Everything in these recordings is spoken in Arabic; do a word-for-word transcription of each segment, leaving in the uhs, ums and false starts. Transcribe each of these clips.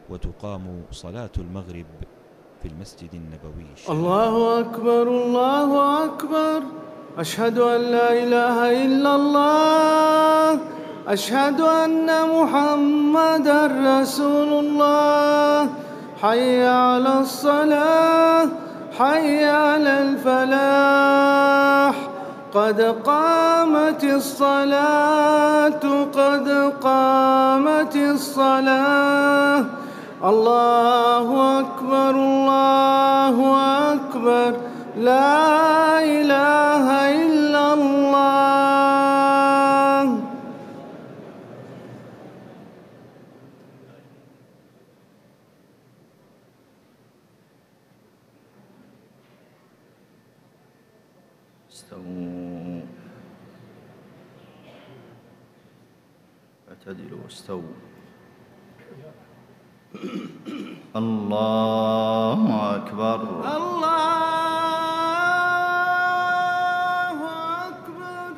وتقام صلاة المغرب في المسجد النبوي الشريف. الله أكبر الله أكبر، أشهد أن لا إله إلا الله، أشهد أن محمدًا رسول الله. حي على الصلاة، حي على الفلاح، قد قامت الصلاة، قد قامت الصلاة. الله أكبر الله أكبر، لا إله إلا الله. استووا، اعتدلوا واستووا. الله أكبر الله أكبر.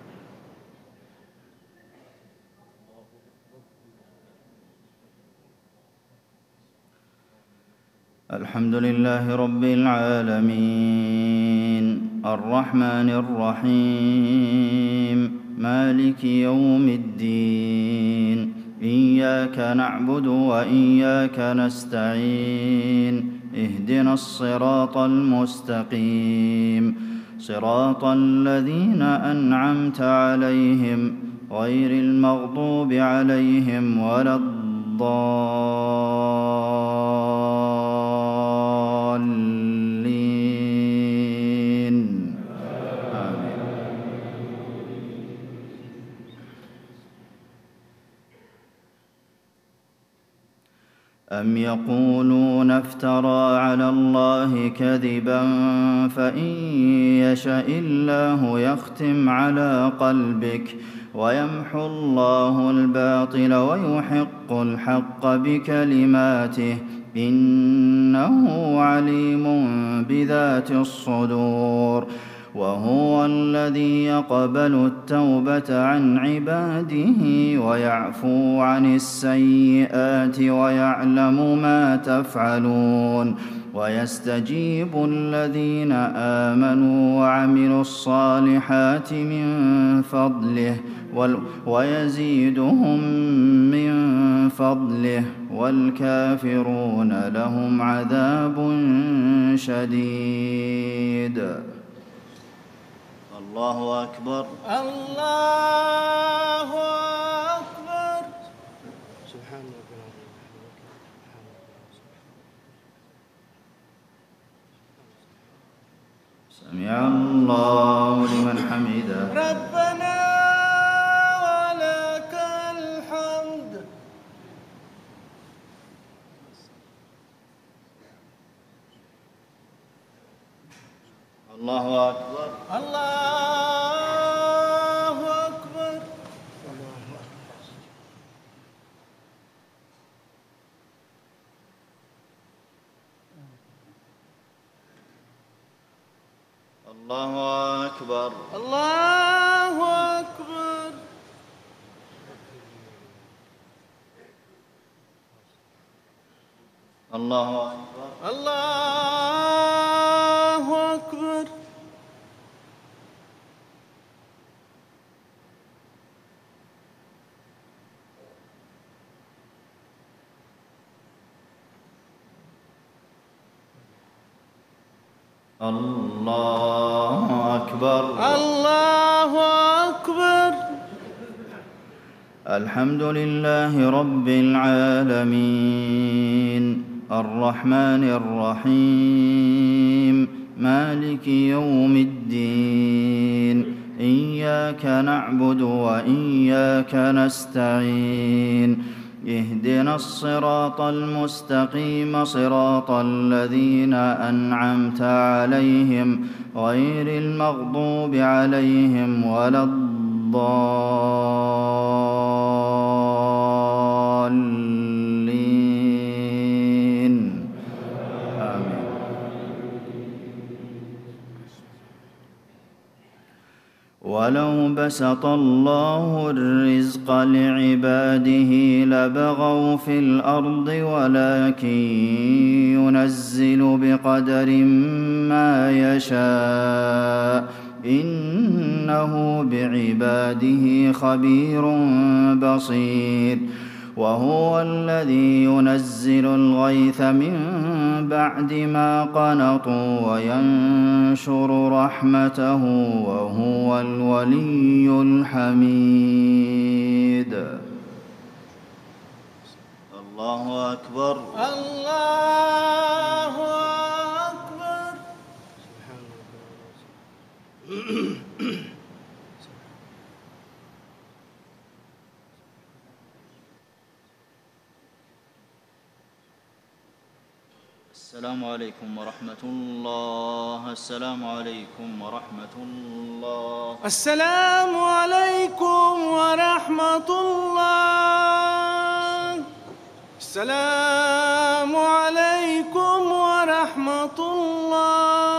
الحمد لله رب العالمين، الرحمن الرحيم، مالك يوم الدين. إياك نعبد وإياك نستعين، اهدنا الصراط المستقيم، صراط الذين أنعمت عليهم غير المغضوب عليهم ولا الضالين. آمين. أم يقولون افترى على الله كذبا، فإن يشأ الله يختم على قلبك ويمحو الله الباطل ويحق الحق بكلماته، إنه عليم بذات الصدور. وهو الذي يقبل التوبة عن عباده ويعفو عن السيئات ويعلم ما تفعلون، ويستجيب الذين آمنوا وعملوا الصالحات من فضله ويزيدهم من فضله، والكافرون لهم عذاب شديد. الله أكبر الله أكبر. سبحان ربي العظيم. سمع الله لمن حمده. ربنا ولك الحمد. الله أكبر الله أكبر. الله أكبر الله أكبر. الله أكبر الله أكبر. الله أكبر الله أكبر. الحمد لله رب العالمين، الرحمن الرحيم، مالك يوم الدين. إياك نعبد وإياك نستعين، اهدنا الصراط المستقيم، صراط الذين أنعمت عليهم غير المغضوب عليهم ولا الضالين. آمين. ولو بسط الله الرزق لعباده لبغوا في الأرض ولكن ينزل بقدر ما يشاء إنه بعباده خبير بصير وهو الذي ينزل الغيث من بعد ما قنطوا وينشر رحمته وهو الولي الحميد. الله أكبر. الله أكبر. السلام عليكم ورحمة الله. السلام عليكم ورحمة الله. السلام عليكم ورحمة الله. السلام عليكم ورحمة الله.